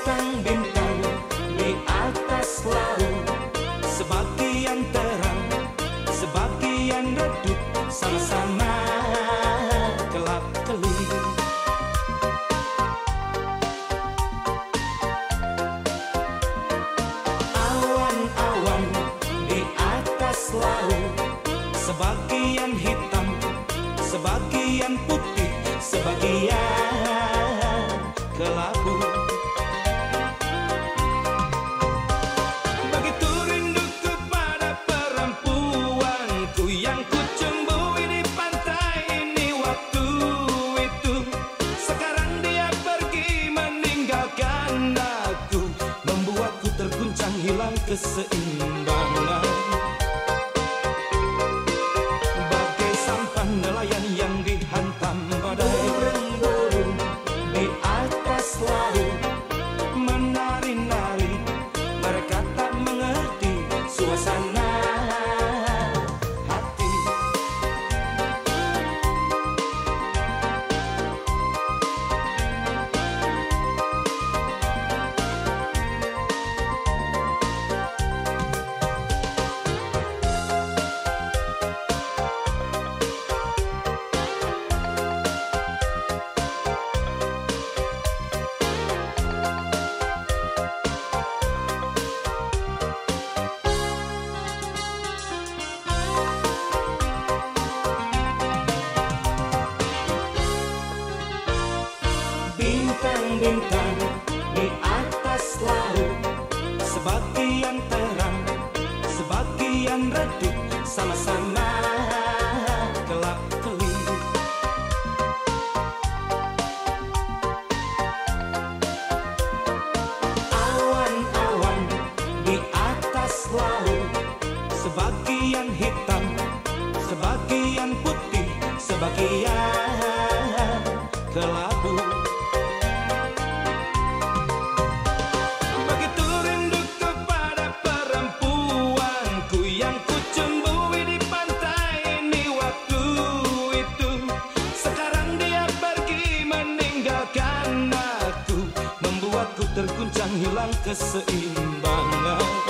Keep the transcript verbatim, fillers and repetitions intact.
Bintang-bintang di atas laut, sebagian terang, sebagian redup, sama-sama gelap kelip. Awan-awan di atas laut, sebagian hitam, sebagian putih, sebagian kelabu. Hilang keseimbangan, bagai sampan nelayan yang dihantam badai. Burung-burung di atas laut menari-nari, mereka tak mengerti suasana hati. Bintang-bintang di atas laut, sebagian terang, sebagian redup, sama-sama gelap kelip. Awan-awan di atas laut, sebagian hitam, sebagian putih, sebagian kelabu. Terguncang hilang keseimbangan.